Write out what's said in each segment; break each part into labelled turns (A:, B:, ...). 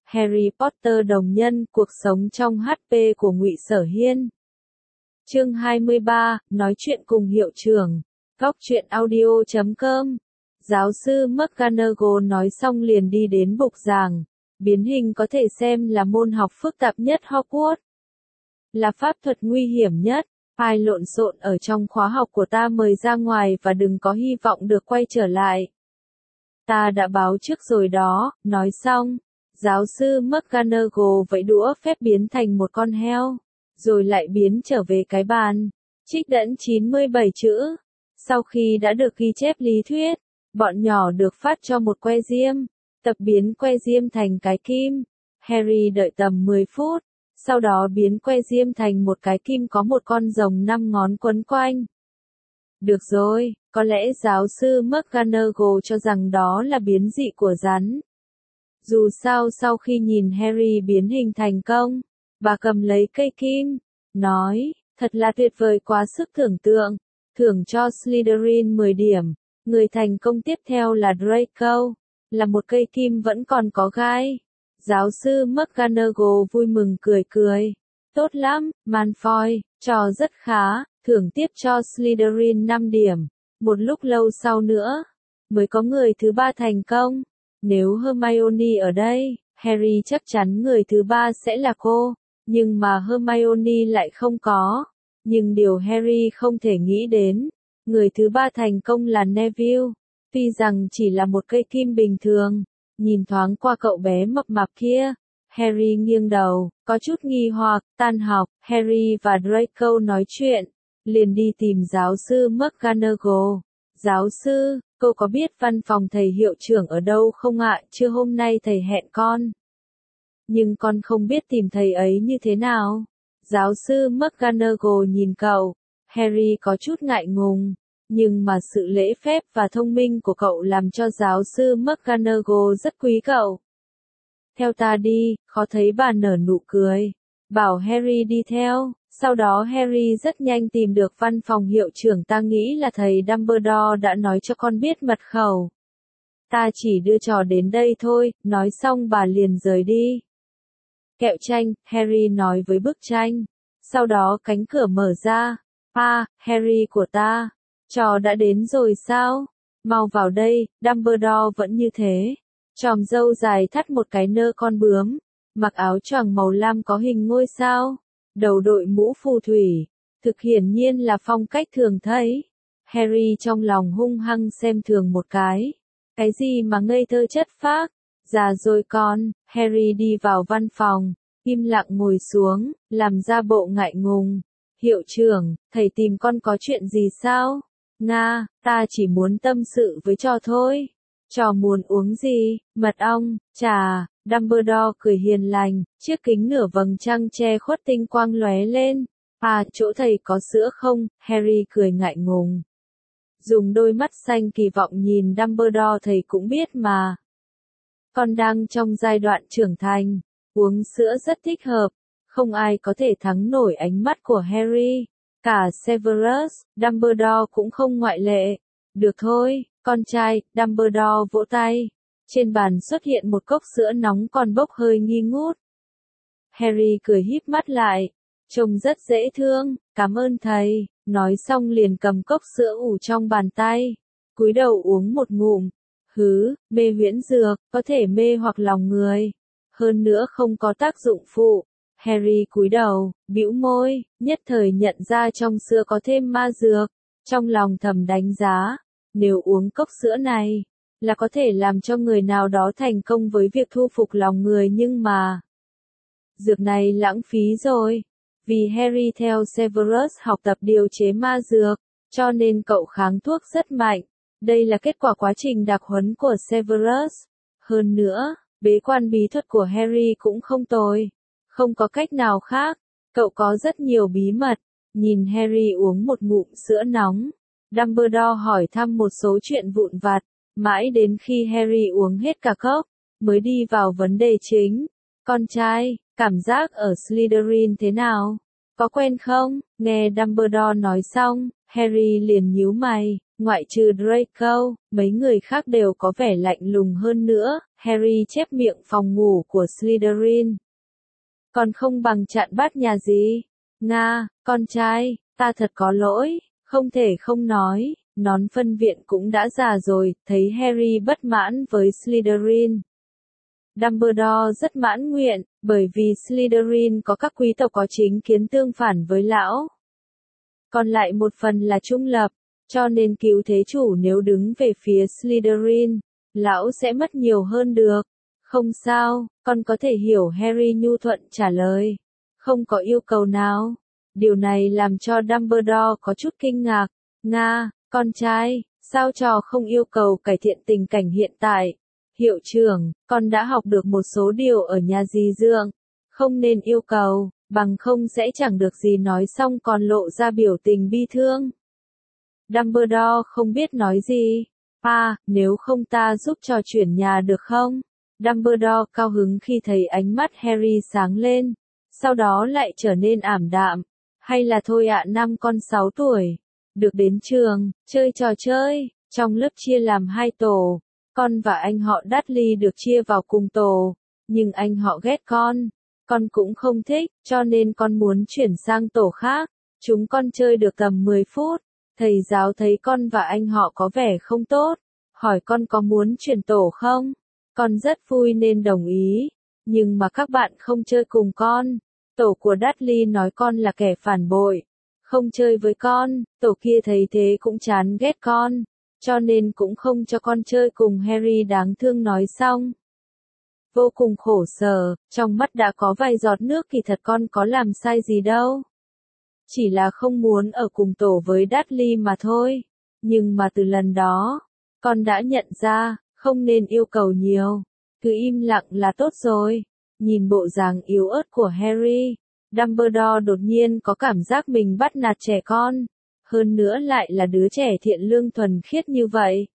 A: Harry Potter đồng nhân, cuộc sống trong HP của Ngụy Sở Hiên. Chương 23, nói chuyện cùng hiệu trưởng. Góc truyện audio.com. Giáo sư McGonagall nói xong liền đi đến bục giảng. Biến hình có thể xem là môn học phức tạp nhất Hogwarts. Là pháp thuật nguy hiểm nhất. Ai lộn xộn ở trong khóa học của ta mời ra ngoài và đừng có hy vọng được quay trở lại. Ta đã báo trước rồi đó. Nói xong, giáo sư McGonagall vẫy đũa phép biến thành một con heo, rồi lại biến trở về cái bàn. Trích dẫn 97 chữ. Sau khi đã được ghi chép lý thuyết, bọn nhỏ được phát cho một que diêm, tập biến que diêm thành cái kim. Harry đợi tầm 10 phút, sau đó biến que diêm thành một cái kim có một con rồng 5 ngón quấn quanh. Được rồi, có lẽ giáo sư McGonagall cho rằng đó là biến dị của rắn. Dù sao sau khi nhìn Harry biến hình thành công, bà cầm lấy cây kim, nói, thật là tuyệt vời quá sức tưởng tượng, thưởng cho Slytherin 10 điểm, người thành công tiếp theo là Draco, là một cây kim vẫn còn có gai. Giáo sư McGonagall vui mừng cười cười, tốt lắm, Malfoy, trò rất khá, thưởng tiếp cho Slytherin 5 điểm, một lúc lâu sau nữa, mới có người thứ ba thành công. Nếu Hermione ở đây, Harry chắc chắn người thứ ba sẽ là cô, nhưng mà Hermione lại không có. Nhưng điều Harry không thể nghĩ đến, người thứ ba thành công là Neville. Tuy rằng chỉ là một cây kim bình thường, nhìn thoáng qua cậu bé mập mạp kia, Harry nghiêng đầu, có chút nghi hoặc. Tan học, Harry và Draco nói chuyện, liền đi tìm giáo sư McGonagall. Giáo sư, cô có biết văn phòng thầy hiệu trưởng ở đâu không ạ? Chưa hôm nay thầy hẹn con. Nhưng con không biết tìm thầy ấy như thế nào. Giáo sư McGonagall nhìn cậu. Harry có chút ngại ngùng. Nhưng mà sự lễ phép và thông minh của cậu làm cho giáo sư McGonagall rất quý cậu. Theo ta đi, khó thấy bà nở nụ cười. Bảo Harry đi theo. Sau đó Harry rất nhanh tìm được văn phòng hiệu trưởng. Ta nghĩ là thầy Dumbledore đã nói cho con biết mật khẩu. Ta chỉ đưa trò đến đây thôi, nói xong bà liền rời đi. Kẹo tranh, Harry nói với bức tranh. Sau đó cánh cửa mở ra. Harry của ta, trò đã đến rồi sao? Mau vào đây, Dumbledore vẫn như thế. Chòm râu dài thắt một cái nơ con bướm, mặc áo choàng màu lam có hình ngôi sao. Đầu đội mũ phù thủy, thực hiển nhiên là phong cách thường thấy. Harry trong lòng hung hăng xem thường một cái. Cái gì mà ngây thơ chất phác, già rồi con. Harry đi vào văn phòng, im lặng ngồi xuống, làm ra bộ ngại ngùng. Hiệu trưởng, thầy tìm con có chuyện gì sao? Nga, ta chỉ muốn tâm sự với trò thôi. Trò muốn uống gì? Mật ong, trà. Dumbledore cười hiền lành, chiếc kính nửa vầng trăng che khuất tinh quang lóe lên. Chỗ thầy có sữa không? Harry cười ngại ngùng. Dùng đôi mắt xanh kỳ vọng nhìn Dumbledore, thầy cũng biết mà. Con đang trong giai đoạn trưởng thành, uống sữa rất thích hợp, không ai có thể thắng nổi ánh mắt của Harry. Cả Severus, Dumbledore cũng không ngoại lệ. Được thôi, con trai. Dumbledore vỗ tay. Trên bàn xuất hiện một cốc sữa nóng còn bốc hơi nghi ngút. Harry cười híp mắt lại. Trông rất dễ thương, cảm ơn thầy. Nói xong liền cầm cốc sữa ủ trong bàn tay. Cúi đầu uống một ngụm. Mê huyễn dược, có thể mê hoặc lòng người. Hơn nữa không có tác dụng phụ. Harry cúi đầu, bĩu môi, nhất thời nhận ra trong sữa có thêm ma dược. Trong lòng thầm đánh giá, nếu uống cốc sữa này, là có thể làm cho người nào đó thành công với việc thu phục lòng người, nhưng mà dược này lãng phí rồi. Vì Harry theo Severus học tập điều chế ma dược, cho nên cậu kháng thuốc rất mạnh. Đây là kết quả quá trình đặc huấn của Severus. Hơn nữa, bế quan bí thuật của Harry cũng không tồi. Không có cách nào khác, cậu có rất nhiều bí mật. Nhìn Harry uống một ngụm sữa nóng, Dumbledore hỏi thăm một số chuyện vụn vặt. Mãi đến khi Harry uống hết cả cốc, mới đi vào vấn đề chính. Con trai, cảm giác ở Slytherin thế nào? Có quen không? Nghe Dumbledore nói xong, Harry liền nhíu mày. Ngoại trừ Draco, mấy người khác đều có vẻ lạnh lùng hơn nữa. Harry chép miệng phòng ngủ của Slytherin. Còn không bằng chặn bát nhà gì? Nga, con trai, ta thật có lỗi, không thể không nói, nón phân viện cũng đã già rồi, thấy Harry bất mãn với Slytherin. Dumbledore rất mãn nguyện, bởi vì Slytherin có các quý tộc có chính kiến tương phản với lão. Còn lại một phần là trung lập, cho nên cứu thế chủ nếu đứng về phía Slytherin, lão sẽ mất nhiều hơn được. Không sao, con có thể hiểu, Harry nhu thuận trả lời. Không có yêu cầu nào. Điều này làm cho Dumbledore có chút kinh ngạc. Nga, con trai, sao trò không yêu cầu cải thiện tình cảnh hiện tại? Hiệu trưởng, con đã học được một số điều ở nhà dì Dượng. Không nên yêu cầu, bằng không sẽ chẳng được gì nói xong còn lộ ra biểu tình bi thương. Dumbledore không biết nói gì. Nếu không ta giúp trò chuyển nhà được không? Dumbledore cao hứng khi thấy ánh mắt Harry sáng lên, sau đó lại trở nên ảm đạm. Hay là thôi ạ, năm con 6 tuổi, được đến trường, chơi trò chơi, trong lớp chia làm 2 tổ, con và anh họ Dudley được chia vào cùng tổ, nhưng anh họ ghét con cũng không thích, cho nên con muốn chuyển sang tổ khác. Chúng con chơi được tầm 10 phút, thầy giáo thấy con và anh họ có vẻ không tốt, hỏi con có muốn chuyển tổ không? Con rất vui nên đồng ý, nhưng mà các bạn không chơi cùng con. Tổ của Dudley nói con là kẻ phản bội, không chơi với con, tổ kia thấy thế cũng chán ghét con, cho nên cũng không cho con chơi cùng. Harry đáng thương nói xong. Vô cùng khổ sở, trong mắt đã có vài giọt nước. Kỳ thật con có làm sai gì đâu. Chỉ là không muốn ở cùng tổ với Dudley mà thôi. Nhưng mà từ lần đó, con đã nhận ra, không nên yêu cầu nhiều. Cứ im lặng là tốt rồi. Nhìn bộ dáng yếu ớt của Harry, Dumbledore đột nhiên có cảm giác mình bắt nạt trẻ con. Hơn nữa lại là đứa trẻ thiện lương thuần khiết như vậy.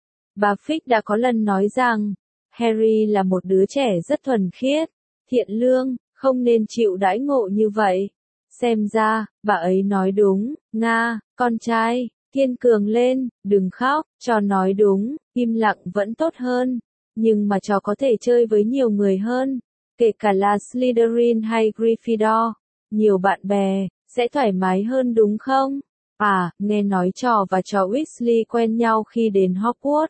A: Bà Fitch đã có lần nói rằng, Harry là một đứa trẻ rất thuần khiết, thiện lương, không nên chịu đãi ngộ như vậy. Xem ra, bà ấy nói đúng. Nga, con trai, kiên cường lên, đừng khóc, trò nói đúng, im lặng vẫn tốt hơn. Nhưng mà trò có thể chơi với nhiều người hơn, kể cả là Slytherin hay Gryffindor, nhiều bạn bè, sẽ thoải mái hơn đúng không? Nghe nói trò và trò Weasley quen nhau khi đến Hogwarts.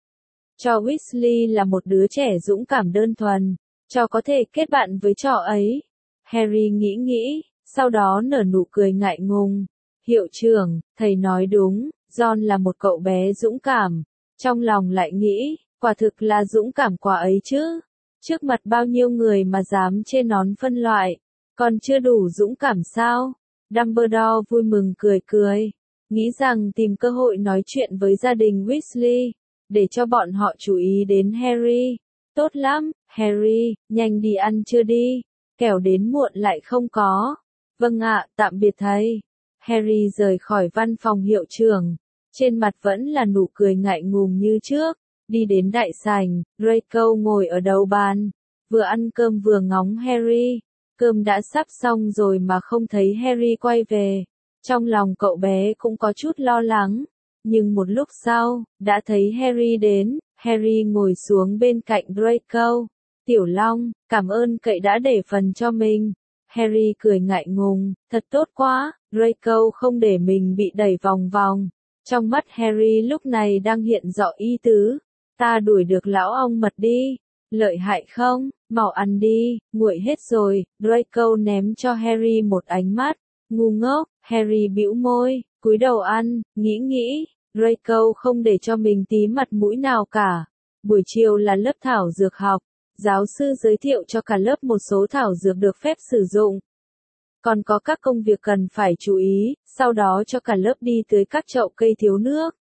A: Trò Weasley là một đứa trẻ dũng cảm đơn thuần, trò có thể kết bạn với trò ấy. Harry nghĩ, sau đó nở nụ cười ngại ngùng. Hiệu trưởng, thầy nói đúng, John là một cậu bé dũng cảm. Trong lòng lại nghĩ, quả thực là dũng cảm quá ấy chứ. Trước mặt bao nhiêu người mà dám chê nón phân loại, còn chưa đủ dũng cảm sao? Dumbledore vui mừng cười, nghĩ rằng tìm cơ hội nói chuyện với gia đình Weasley, để cho bọn họ chú ý đến Harry. Tốt lắm, Harry, nhanh đi ăn trưa đi, kẻo đến muộn lại không có. Vâng ạ, tạm biệt thầy. Harry rời khỏi văn phòng hiệu trưởng, trên mặt vẫn là nụ cười ngại ngùng như trước. Đi đến đại sảnh, Draco ngồi ở đầu bàn, vừa ăn cơm vừa ngóng Harry. Cơm đã sắp xong rồi mà không thấy Harry quay về. Trong lòng cậu bé cũng có chút lo lắng. Nhưng một lúc sau, đã thấy Harry đến. Harry ngồi xuống bên cạnh Draco. Tiểu Long, cảm ơn cậy đã để phần cho mình. Harry cười ngại ngùng, thật tốt quá. Draco không để mình bị đẩy vòng vòng. Trong mắt Harry lúc này đang hiện rõ ý tứ. Ta đuổi được lão ong mật đi. Lợi hại không? Mau ăn đi, nguội hết rồi. Draco ném cho Harry một ánh mắt. Ngu ngốc, Harry bĩu môi, cúi đầu ăn, nghĩ. Draco không để cho mình tí mặt mũi nào cả. Buổi chiều là lớp thảo dược học. Giáo sư giới thiệu cho cả lớp một số thảo dược được phép sử dụng. Còn có các công việc cần phải chú ý, sau đó cho cả lớp đi tưới các chậu cây thiếu nước.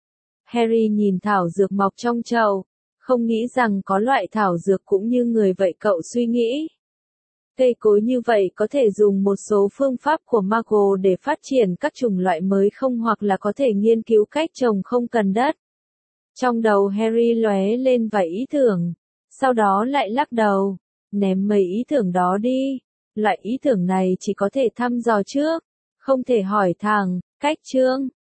A: Harry nhìn thảo dược mọc trong chậu, không nghĩ rằng có loại thảo dược cũng như người vậy. Cậu suy nghĩ, cây cối như vậy có thể dùng một số phương pháp của Mago để phát triển các chủng loại mới không, hoặc là có thể nghiên cứu cách trồng không cần đất. Trong đầu Harry lóe lên vài ý tưởng, sau đó lại lắc đầu, ném mấy ý tưởng đó đi. Loại ý tưởng này chỉ có thể thăm dò trước, không thể hỏi thẳng. Cách chương